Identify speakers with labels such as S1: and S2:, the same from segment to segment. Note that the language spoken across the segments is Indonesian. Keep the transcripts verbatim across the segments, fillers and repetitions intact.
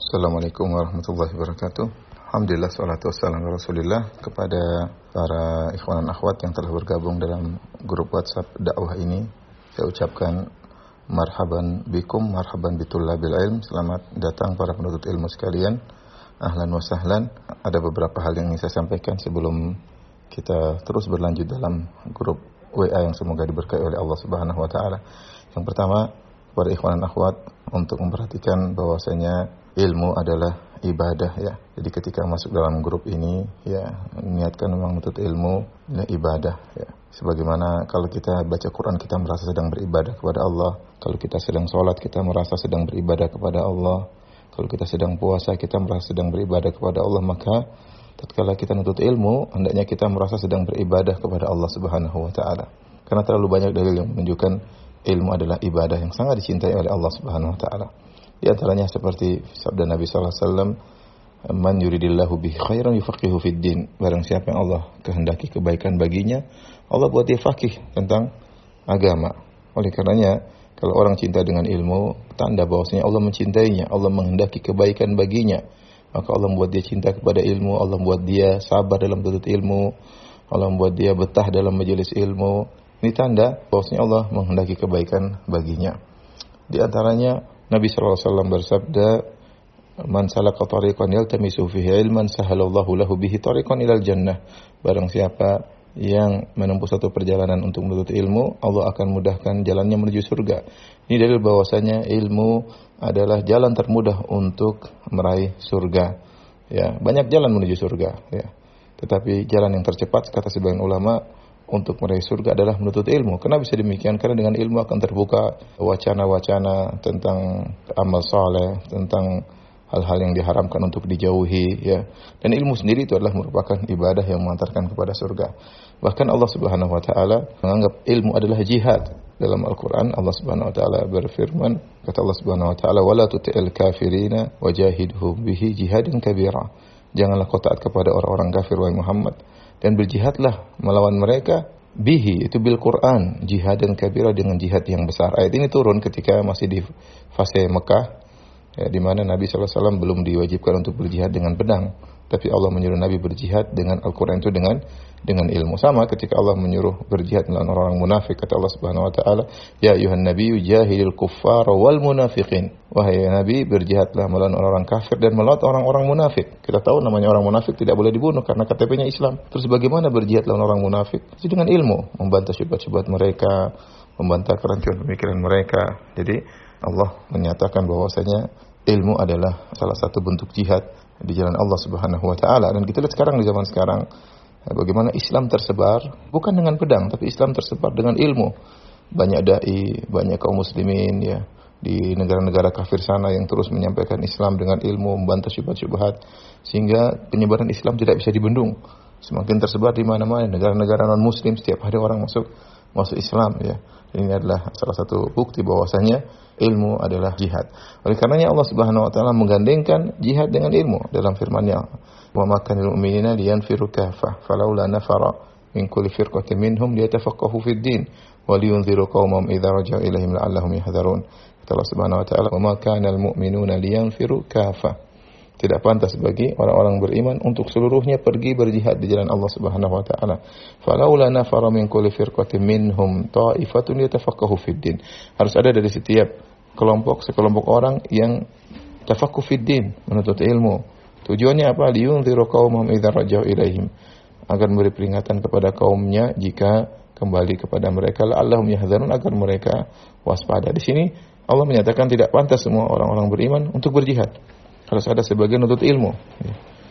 S1: Assalamualaikum warahmatullahi wabarakatuh. Alhamdulillah, salatu wassalamu ala Rasulillah. Kepada para ikhwan dan akhwat yang telah bergabung dalam grup WhatsApp dakwah ini, saya ucapkan marhaban bikum, marhaban bitullabil ilm. Selamat datang para penuntut ilmu sekalian. Ahlan wa sahlan. Ada beberapa hal yang ingin saya sampaikan sebelum kita terus berlanjut dalam grup W A yang semoga diberkahi oleh Allah Subhanahu wa taala. Yang pertama, para ikhwan dan akhwat untuk memperhatikan bahwasanya ilmu adalah ibadah, ya. Jadi ketika masuk dalam grup ini, ya, niatkan memang menuntut ilmu adalah ibadah, ya. Sebagaimana kalau kita baca Quran kita merasa sedang beribadah kepada Allah, kalau kita sedang sholat kita merasa sedang beribadah kepada Allah, kalau kita sedang puasa kita merasa sedang beribadah kepada Allah, maka tatkala kita menuntut ilmu hendaknya kita merasa sedang beribadah kepada Allah Subhanahu wa taala. Karena terlalu banyak dalil yang menunjukkan ilmu adalah ibadah yang sangat dicintai oleh Allah Subhanahu wa taala. Di antaranya seperti sabda Nabi sallallahu alaihi wasallam, "Man yuridillahu bihi khairan yufaqihu fid din." Barang siapa yang Allah kehendaki kebaikan baginya, Allah buat dia faqih tentang agama. Oleh karenanya, kalau orang cinta dengan ilmu, tanda bahwasanya Allah mencintainya, Allah menghendaki kebaikan baginya. Maka Allah membuat dia cinta kepada ilmu, Allah membuat dia sabar dalam menuntut ilmu, Allah membuat dia betah dalam majelis ilmu. Ini tanda bahwasanya Allah menghendaki kebaikan baginya. Di antaranya Nabi sallallahu alaihi wasallam bersabda, "Man salaka tariqan yaltamisu fihi ilman sahalallahu lahu bihi tariqan ilal jannah." Barang siapa yang menempuh satu perjalanan untuk menuntut ilmu, Allah akan mudahkan jalannya menuju surga. Ini dalil bahwasanya ilmu adalah jalan termudah untuk meraih surga. Ya, banyak jalan menuju surga, ya. Tetapi jalan yang tercepat kata sebagian ulama untuk meraih surga adalah menuntut ilmu. Kenapa bisa demikian? Karena dengan ilmu akan terbuka wacana-wacana tentang amal saleh, tentang hal-hal yang diharamkan untuk dijauhi, ya. Dan ilmu sendiri itu adalah merupakan ibadah yang mengantarkan kepada surga. Bahkan Allah Subhanahu wa taala menganggap ilmu adalah jihad. Dalam Al-Qur'an Allah Subhanahu wa taala berfirman, kata Allah Subhanahu wa taala, "Wala tuti'il kafirina wajahidhum bihi jihadan kabira." Janganlah kau taat kepada orang-orang kafir wahai Muhammad, dan berjihadlah melawan mereka bihi, itu bil Quran, jihad dan kabira, dengan jihad yang besar. Ayat ini turun ketika masih di fase Mekah, ya, di mana Nabi sallallahu alaihi wasallam belum diwajibkan untuk berjihad dengan pedang, tapi Allah menyuruh Nabi berjihad dengan Al-Quran itu dengan dengan ilmu. Sama ketika Allah menyuruh berjihad melawan orang-orang munafik, kata Allah Subhanahu wa taala, "Ya ayuhan nabiyyu jahidil kuffara wal munafiqin." Wahai Nabi, berjihadlah melawan orang-orang kafir dan melawan orang-orang munafik. Kita tahu namanya orang munafik tidak boleh dibunuh karena K T P-nya Islam. Terus bagaimana berjihad lawan orang munafik? Itu dengan ilmu, membantah syubhat-syubhat mereka, membantah kerancuan pemikiran mereka. Jadi Allah menyatakan bahwasanya ilmu adalah salah satu bentuk jihad di jalan Allah Subhanahu wa taala. Dan kita lihat sekarang di zaman sekarang bagaimana Islam tersebar bukan dengan pedang, tapi Islam tersebar dengan ilmu. Banyak dai, banyak kaum muslimin, ya, di negara-negara kafir sana yang terus menyampaikan Islam dengan ilmu, membantah syubhat-syubhat, sehingga penyebaran Islam tidak bisa dibendung. Semakin tersebar di mana-mana, negara-negara non muslim setiap hari orang masuk masuk Islam, ya. Ini adalah salah satu bukti bahwasanya ilmu adalah jihad. Oleh karenanya Allah Subhanahu wa taala menggandengkan jihad dengan ilmu dalam firman-Nya, "Wa ma kana lil mu'minina liyanfiru kaffah, falaula nafara min kulli firqatin minhum liyatafaqahu fid din wa liyunziru qaumahum idza raja'u ilaihim la'allahum yahdharun." Kata Allah Subhanahu wa taala, "Wa ma kana lil mu'minuna liyanfiru kaffah." Tidak pantas bagi orang-orang beriman untuk seluruhnya pergi berjihad di jalan Allah Subhanahu wa taala. Falaula nafara min kulli firqatin minhum ta'ifatun yatafaqahu fid din. Harus ada dari setiap kelompok sekelompok orang yang tafaqquh fid din, menuntut ilmu. Tujuannya apa? Liyunziru qaumahum idza raja'u ilaihim. Agar memberi peringatan kepada kaumnya jika kembali kepada mereka, la'allahum yahdharun, agar mereka waspada. Di sini Allah menyatakan tidak pantas semua orang-orang beriman untuk berjihad. Harus ada sebagian untuk ilmu, ya.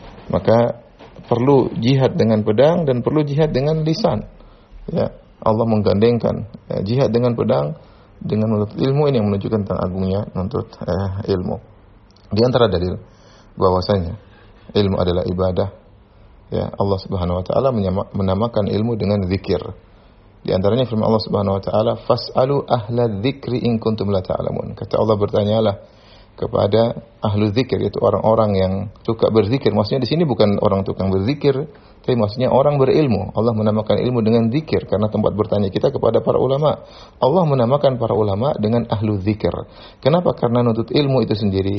S1: Maka perlu jihad dengan pedang dan perlu jihad dengan lisan, ya. Allah menggandengkan, ya, jihad dengan pedang dengan menuntut ilmu. Ini yang menunjukkan tentang agungnya menuntut eh, ilmu. Di antara dalil bahwasanya ilmu adalah ibadah, ya, Allah Subhanahu wa taala menamakan ilmu dengan zikir. Di antaranya firman Allah Subhanahu wa taala, "Fas'alu ahla dzikri in kuntum la ta'lamun." Kata Allah, bertanyalah kepada ahlu zikir, yaitu orang-orang yang suka berzikir. Maksudnya di sini bukan orang tukang berzikir, tapi maksudnya orang berilmu. Allah menamakan ilmu dengan zikir karena tempat bertanya kita kepada para ulama. Allah menamakan para ulama dengan ahlu zikir. Kenapa? Karena nuntut ilmu itu sendiri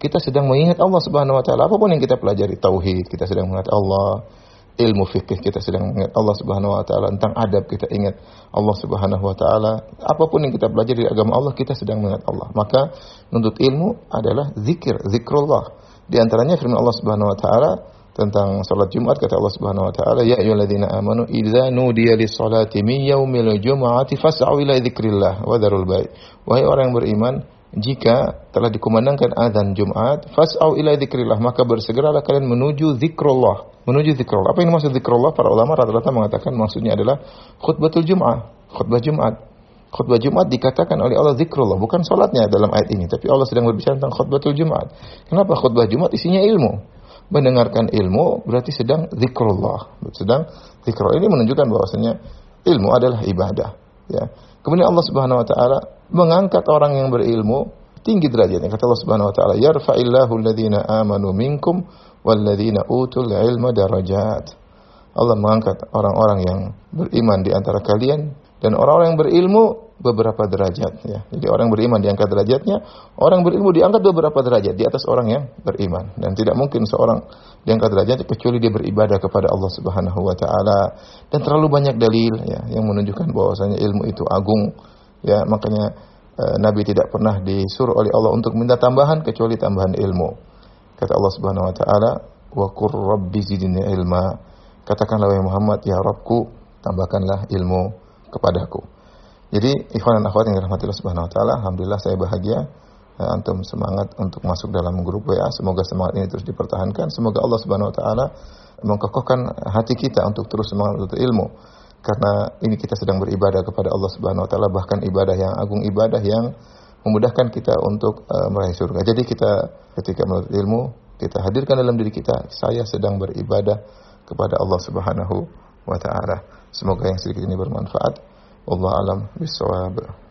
S1: kita sedang mengingat Allah Subhanahu wa taala. Apapun yang kita pelajari, tauhid, kita sedang mengingat Allah. Ilmu fikih kita sedang mengingat Allah Subhanahu wa taala, tentang adab kita ingat Allah Subhanahu wa taala. Apapun yang kita pelajari di agama Allah, kita sedang mengingat Allah. Maka menuntut ilmu adalah zikir, zikrullah. Di antaranya firman Allah Subhanahu wa taala tentang salat Jumat, kata Allah Subhanahu wa taala, ya ayyuhalladzina amanu idza nudiya lis-salati min yaumil jumu'ati fas'au ila dzikrillah wa dzarul bai'. Wahai orang yang beriman, jika telah dikumandangkan azan Jumat, fas'au ila dzikrillah, maka bersegeralah kalian menuju zikrullah, menuju zikrullah. Apa yang dimaksud zikrullah? Para ulama rata-rata mengatakan maksudnya adalah khutbatul Jum'ah, khutbah Jumat. Khutbah Jumat dikatakan oleh Allah zikrullah, bukan salatnya dalam ayat ini, tapi Allah sedang berbicara tentang khutbatul Jumat. Kenapa khutbah Jumat isinya ilmu? Mendengarkan ilmu berarti sedang zikrullah, sedang zikrullah. Ini menunjukkan bahwasanya ilmu adalah ibadah, ya. Kemudian Allah Subhanahu wa taala mengangkat orang yang berilmu tinggi derajatnya. Kata Allah Subhanahu wa taala, "Yarfa'illahu alladhina amanu minkum walladzina utul ilma darajat." Allah mengangkat orang-orang yang beriman di antara kalian dan orang-orang yang berilmu beberapa derajat, ya. Jadi orang yang beriman diangkat derajatnya, orang yang berilmu diangkat beberapa derajat di atas orang yang beriman. Dan tidak mungkin seorang diangkat derajatnya kecuali dia beribadah kepada Allah Subhanahu wa taala. Dan terlalu banyak dalil, ya, yang menunjukkan bahwasanya ilmu itu agung, ya. Makanya eh, Nabi tidak pernah disuruh oleh Allah untuk minta tambahan kecuali tambahan ilmu. Kata Allah Subhanahu wa taala, "Wa qur rabbi zidni ilma." Katakanlah wahai Muhammad, ya Rabbku, tambahkanlah ilmu kepadaku. Jadi ikhwan dan akhwat yang dirahmati Allah Subhanahu wa taala, alhamdulillah saya bahagia, eh, antum semangat untuk masuk dalam grup W A. Semoga semangat ini terus dipertahankan. Semoga Allah Subhanahu wa taala mengkokohkan hati kita untuk terus semangat untuk ilmu. Karena ini kita sedang beribadah kepada Allah Subhanahu wa taala, bahkan ibadah yang agung, ibadah yang memudahkan kita untuk uh, meraih surga. Jadi kita ketika menuntut ilmu, kita hadirkan dalam diri kita, saya sedang beribadah kepada Allah Subhanahu wa taala. Semoga yang sedikit ini bermanfaat. Wallahu a'lam bishawab.